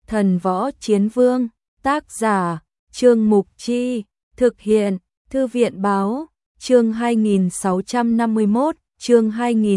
Thần võ chiến vương, tác giả, Trương Mục Chi, thực hiện, Thư viện báo, chương 2651, chương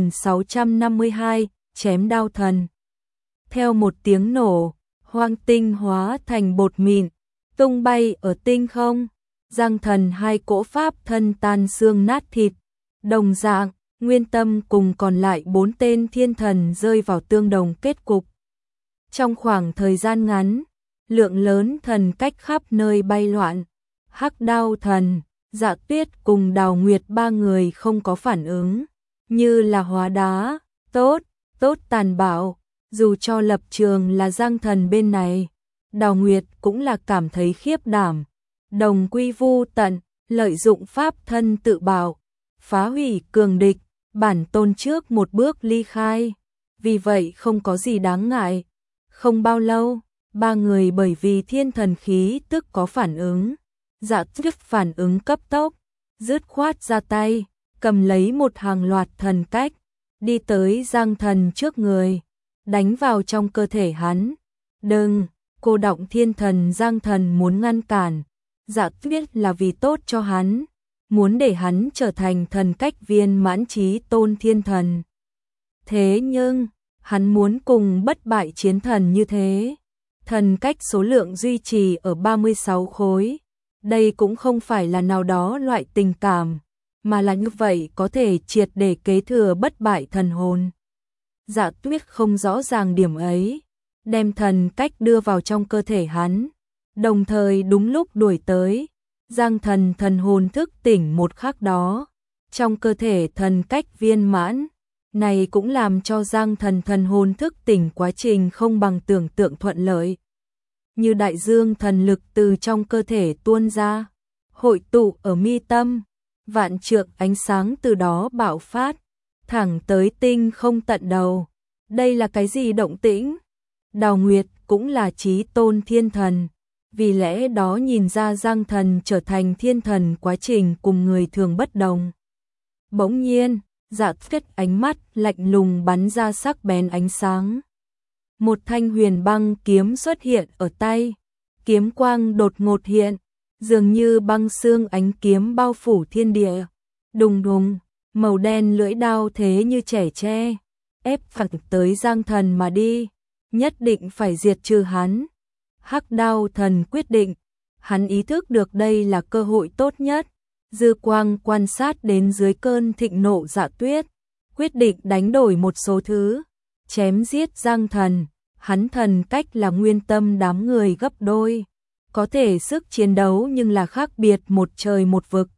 2652, chém đao thần. Theo một tiếng nổ, hoang tinh hóa thành bột mịn, tung bay ở tinh không, Giang Thần hai cỗ pháp thân tan xương nát thịt, đồng dạng, Nguyên Tâm cùng còn lại 4 tên thiên thần rơi vào tương đồng kết cục. Trong khoảng thời gian ngắn, lượng lớn thần cách khắp nơi bay loạn, Hắc Đao Thần, Dạ Tuyết cùng Đào Nguyệt ba người không có phản ứng, như là hóa đá, tốt tàn bạo, dù cho lập trường là Giang Thần bên này, Đào Nguyệt cũng là cảm thấy khiếp đảm, đồng quy vu tận, lợi dụng pháp thân tự bảo, phá hủy cường địch, bản tôn trước một bước ly khai, vì vậy không có gì đáng ngại. Không bao lâu, ba người bởi vì thiên thần khí tức có phản ứng, Dạ Tuyết phản ứng cấp tốc, dứt khoát ra tay, cầm lấy một hàng loạt thần cách, đi tới Giang Thần trước người, đánh vào trong cơ thể hắn. Đừng, cô động thiên thần Giang Thần muốn ngăn cản, Dạ Tuyết là vì tốt cho hắn, muốn để hắn trở thành thần cách viên mãn chí tôn thiên thần. Thế nhưng, hắn muốn cùng bất bại chiến thần như thế. Thần cách số lượng duy trì ở 36 khối. Đây cũng không phải là nào đó loại tình cảm, mà là như vậy có thể triệt để kế thừa bất bại thần hồn. Dạ Tuyết không rõ ràng điểm ấy, đem thần cách đưa vào trong cơ thể hắn, đồng thời đúng lúc đuổi tới, Giang Thần thần hồn thức tỉnh một khắc đó, trong cơ thể thần cách viên mãn. Này cũng làm cho Giang Thần thần hồn thức tỉnh quá trình không bằng tưởng tượng thuận lợi. Như đại dương thần lực từ trong cơ thể tuôn ra, hội tụ ở mi tâm, vạn trượng ánh sáng từ đó bạo phát, thẳng tới tinh không tận đầu. Đây là cái gì động tĩnh? Đào Nguyệt cũng là chí tôn thiên thần, vì lẽ đó nhìn ra Giang Thần trở thành thiên thần quá trình cùng người thường bất đồng. Bỗng nhiên, Dạ Tuyết ánh mắt lạnh lùng bắn ra sắc bén ánh sáng. Một thanh huyền băng kiếm xuất hiện ở tay, kiếm quang đột ngột hiện, dường như băng xương ánh kiếm bao phủ thiên địa. Đùng đùng, màu đen lưỡi đao thế như trẻ tre, ép phẳng tới Giang Thần mà đi, nhất định phải diệt trừ hắn. Hắc Đao Thần quyết định, hắn ý thức được đây là cơ hội tốt nhất. Dư quang quan sát đến dưới cơn thịnh nộ Dạ Tuyết, quyết định đánh đổi một số thứ, chém giết Giang Thần. Hắn thần cách là Nguyên Tâm đám người gấp đôi, có thể sức chiến đấu nhưng là khác biệt một trời một vực.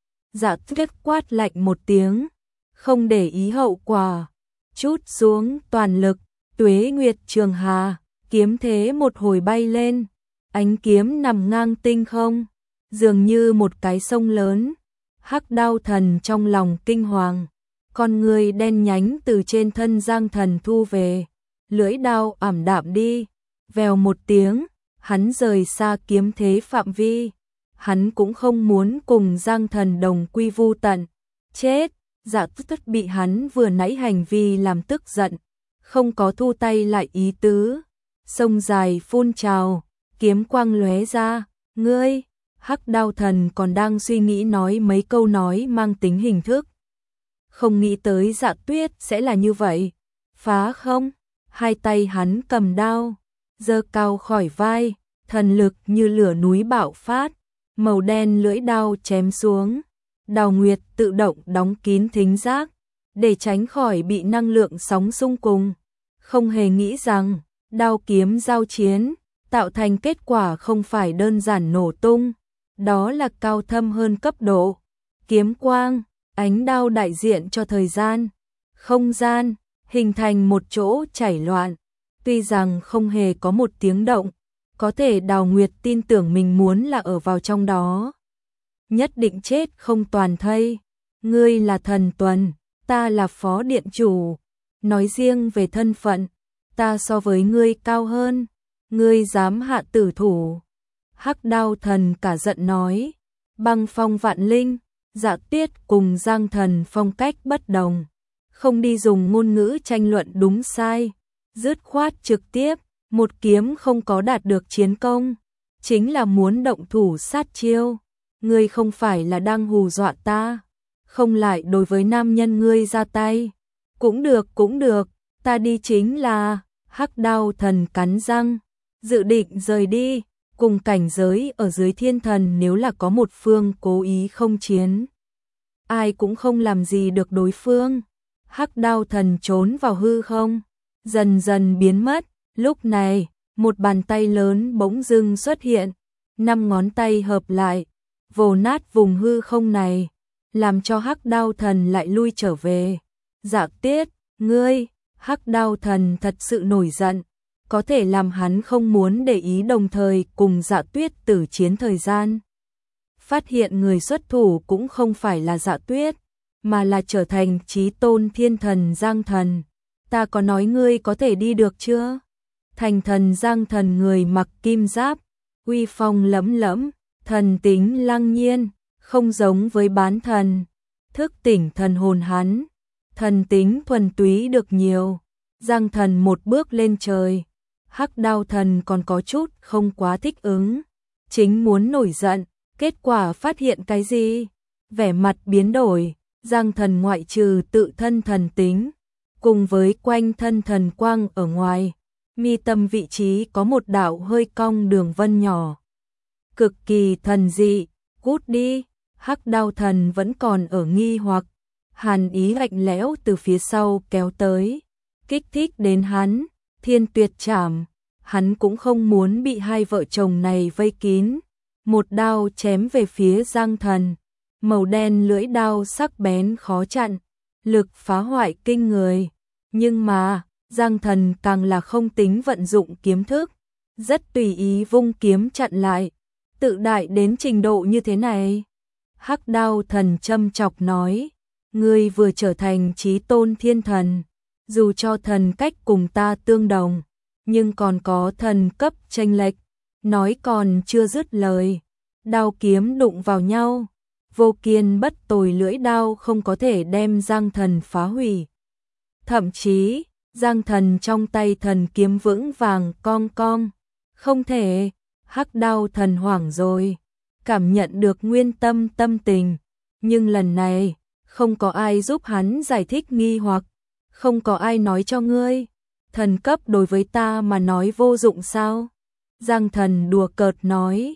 Dạ Tuyết quát lạnh một tiếng, không để ý hậu quả, trút xuống toàn lực, Tuế Nguyệt Trường Hà, kiếm thế một hồi bay lên, ánh kiếm nằm ngang tinh không, dường như một cái sông lớn. Hắc Đao Thần trong lòng kinh hoàng, con người đen nhánh từ trên thân Giang Thần thu về, lưỡi đao ảm đạm đi, vèo một tiếng, hắn rời xa kiếm thế phạm vi. Hắn cũng không muốn cùng Giang Thần đồng quy vu tận. Chết, Dạ Tuyết bị hắn vừa nãy hành vi làm tức giận, không có thu tay lại ý tứ. Sông dài phun trào, kiếm quang lóe ra, ngươi. Hắc Đao Thần còn đang suy nghĩ nói mấy câu nói mang tính hình thức. Không nghĩ tới Dạ Tuyết sẽ là như vậy. Phá không? Hai tay hắn cầm đao, giơ cao khỏi vai, thần lực như lửa núi bạo phát, màu đen lưỡi đao chém xuống. Đào Nguyệt tự động đóng kín thính giác, để tránh khỏi bị năng lượng sóng xung cùng. Không hề nghĩ rằng, đao kiếm giao chiến, tạo thành kết quả không phải đơn giản nổ tung. Đó là cao thâm hơn cấp độ. Kiếm quang, ánh đao đại diện cho thời gian, không gian, hình thành một chỗ chảy loạn. Tuy rằng không hề có một tiếng động, có thể Đào Nguyệt tin tưởng mình muốn là ở vào trong đó. Nhất định chết không toàn thây. Ngươi là thần tuần, ta là phó điện chủ. Nói riêng về thân phận, ta so với ngươi cao hơn. Ngươi dám hạ tử thủ. Hắc Đao Thần cả giận nói, băng phong vạn linh. Dạ Tuyết cùng Giang Thần phong cách bất đồng, không đi dùng ngôn ngữ tranh luận đúng sai, dứt khoát trực tiếp, một kiếm không có đạt được chiến công, chính là muốn động thủ sát chiêu. Ngươi không phải là đang hù dọa ta, không lại đối với nam nhân ngươi ra tay. Cũng được, ta đi chính là. Hắc Đao Thần cắn răng, dự định rời đi, cùng cảnh giới ở dưới thiên thần nếu là có một phương cố ý không chiến, ai cũng không làm gì được đối phương. Hắc Đao Thần trốn vào hư không, dần dần biến mất. Lúc này, một bàn tay lớn bỗng dưng xuất hiện, 5 ngón tay hợp lại, vồ nát vùng hư không này, làm cho Hắc Đao Thần lại lui trở về. Dạ Tuyết, ngươi, Hắc Đao Thần thật sự nổi giận, có thể làm hắn không muốn để ý, đồng thời cùng Dạ Tuyết tử chiến thời gian. Phát hiện người xuất thủ cũng không phải là Dạ Tuyết, mà là trở thành chí tôn thiên thần Giang Thần. Ta có nói ngươi có thể đi được chưa? Thành thần Giang Thần người mặc kim giáp, uy phong lẫm lẫm, thần tính lăng nhiên, không giống với bán thần. Thức tỉnh thần hồn hắn, thần tính thuần túy được nhiều. Giang Thần một bước lên trời, Hắc Đao Thần còn có chút không quá thích ứng, chính muốn nổi giận, kết quả phát hiện cái gì? Vẻ mặt biến đổi, Giang Thần ngoại trừ tự thân thần tính, cùng với quanh thân thần quang ở ngoài, mi tâm vị trí có một đạo hơi cong đường vân nhỏ, cực kỳ thần dị. Cút đi. Hắc Đao Thần vẫn còn ở nghi hoặc, hàn ý lạnh lẽo từ phía sau kéo tới, kích thích đến hắn. Thiên Tuyệt Trảm, hắn cũng không muốn bị hai vợ chồng này vây kín, một đao chém về phía Giang Thần, màu đen lưỡi đao sắc bén khó chặn, lực phá hoại kinh người. Nhưng mà, Giang Thần càng là không tính vận dụng kiếm thức, rất tùy ý vung kiếm chặn lại. Tự đại đến trình độ như thế này. Hắc Đao Thần châm chọc nói, ngươi vừa trở thành chí tôn thiên thần, dù cho thần cách cùng ta tương đồng, nhưng còn có thần cấp chênh lệch. Nói còn chưa dứt lời, đao kiếm đụng vào nhau, vô kiên bất tồi lưỡi đao không có thể đem Giang Thần phá hủy. Thậm chí, Giang Thần trong tay thần kiếm vững vàng cong cong, không thể. Hắc Đao Thần hoảng rồi, cảm nhận được nguyên tâm tâm tình, nhưng lần này không có ai giúp hắn giải thích nghi hoặc, không có ai nói cho ngươi, thần cấp đối với ta mà nói vô dụng sao? Giang Thần đùa cợt nói,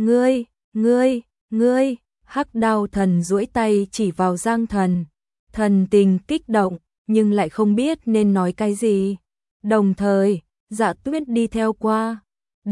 ngươi, Hắc Đao Thần duỗi tay chỉ vào Giang Thần, thần tình kích động, nhưng lại không biết nên nói cái gì. Đồng thời, Dạ Tuyết đi theo qua.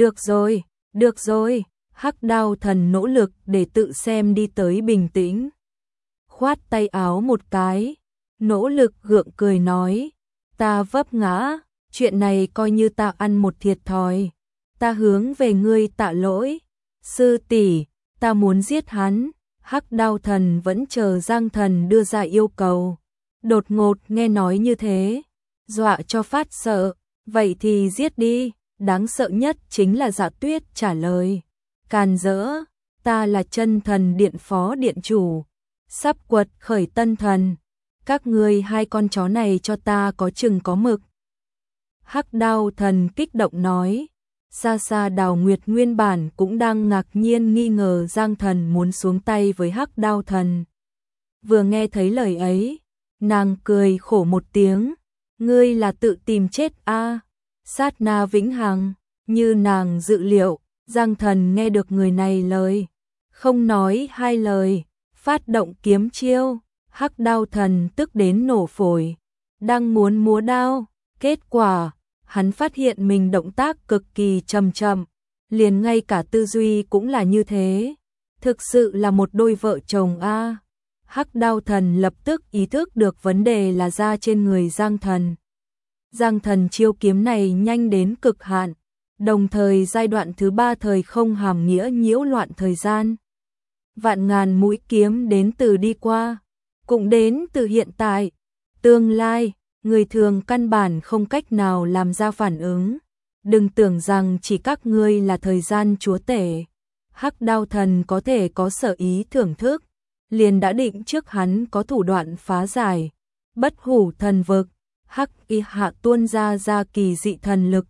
Được rồi, Hắc Đao Thần nỗ lực để tự xem đi tới bình tĩnh. Khoát tay áo một cái, nỗ lực gượng cười nói, ta vấp ngã, chuyện này coi như ta ăn một thiệt thòi, ta hướng về ngươi tạ lỗi. Sư tỷ, ta muốn giết hắn. Hắc Đao Thần vẫn chờ Giang Thần đưa ra yêu cầu, đột ngột nghe nói như thế, dọa cho phát sợ, vậy thì giết đi. Đáng sợ nhất chính là Dạ Tuyết trả lời, càn rỡ, ta là Chân Thần Điện phó điện chủ, sắp quật khởi tân thần, các ngươi hai con chó này cho ta có chừng có mực. Hắc Đao Thần kích động nói. Xa xa Đào Nguyệt nguyên bản cũng đang ngạc nhiên nghi ngờ Giang Thần muốn xuống tay với Hắc Đao Thần. Vừa nghe thấy lời ấy, nàng cười khổ một tiếng, ngươi là tự tìm chết a. Sát na vĩnh hằng, như nàng dự liệu, Giang Thần nghe được người này lời, không nói hai lời, phát động kiếm chiêu. Hắc Đao Thần tức đến nổ phổi, đang muốn múa đao, kết quả hắn phát hiện mình động tác cực kỳ chậm chậm, liền ngay cả tư duy cũng là như thế. Thực sự là một đôi vợ chồng a. Hắc Đao Thần lập tức ý thức được vấn đề là ra trên người Giang Thần. Giang Thần chiêu kiếm này nhanh đến cực hạn, đồng thời giai đoạn thứ 3 thời không hàm nghĩa nhiễu loạn thời gian. Vạn ngàn mũi kiếm đến từ đi qua, cũng đến từ hiện tại, tương lai, người thường căn bản không cách nào làm ra phản ứng. Đừng tưởng rằng chỉ các ngươi là thời gian chúa tể. Hắc Đao Thần có thể có sở ý thưởng thức, liền đã định trước hắn có thủ đoạn phá giải. Bất hủ thần vực, Hắc Y Hạ tuôn ra kỳ dị thần lực,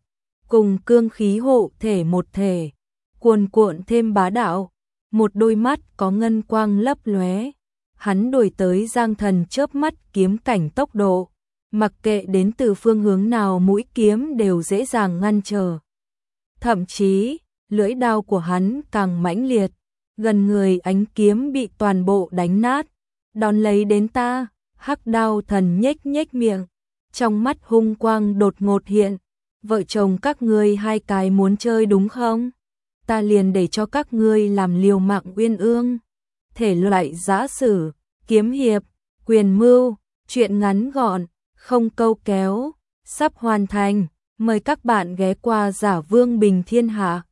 cùng cương khí hộ thể một thể, cuồn cuộn thêm bá đạo, một đôi mắt có ngân quang lấp lóe. Hắn đuổi tới Giang Thần chớp mắt kiếm cảnh tốc độ, mặc kệ đến từ phương hướng nào mũi kiếm đều dễ dàng ngăn trở. Thậm chí, lưỡi đao của hắn càng mãnh liệt, gần người ánh kiếm bị toàn bộ đánh nát. Đón lấy đến ta, Hắc Đao Thần nhếch nhếch miệng, trong mắt hung quang đột ngột hiện. Vợ chồng các ngươi hai cái muốn chơi đúng không? Ta liền để cho các ngươi làm liều mạng uyên ương. Thể loại giã sử, kiếm hiệp, quyền mưu, truyện ngắn gọn, không câu kéo, sắp hoàn thành. Mời các bạn ghé qua Giả Vương Bình Thiên Hạ.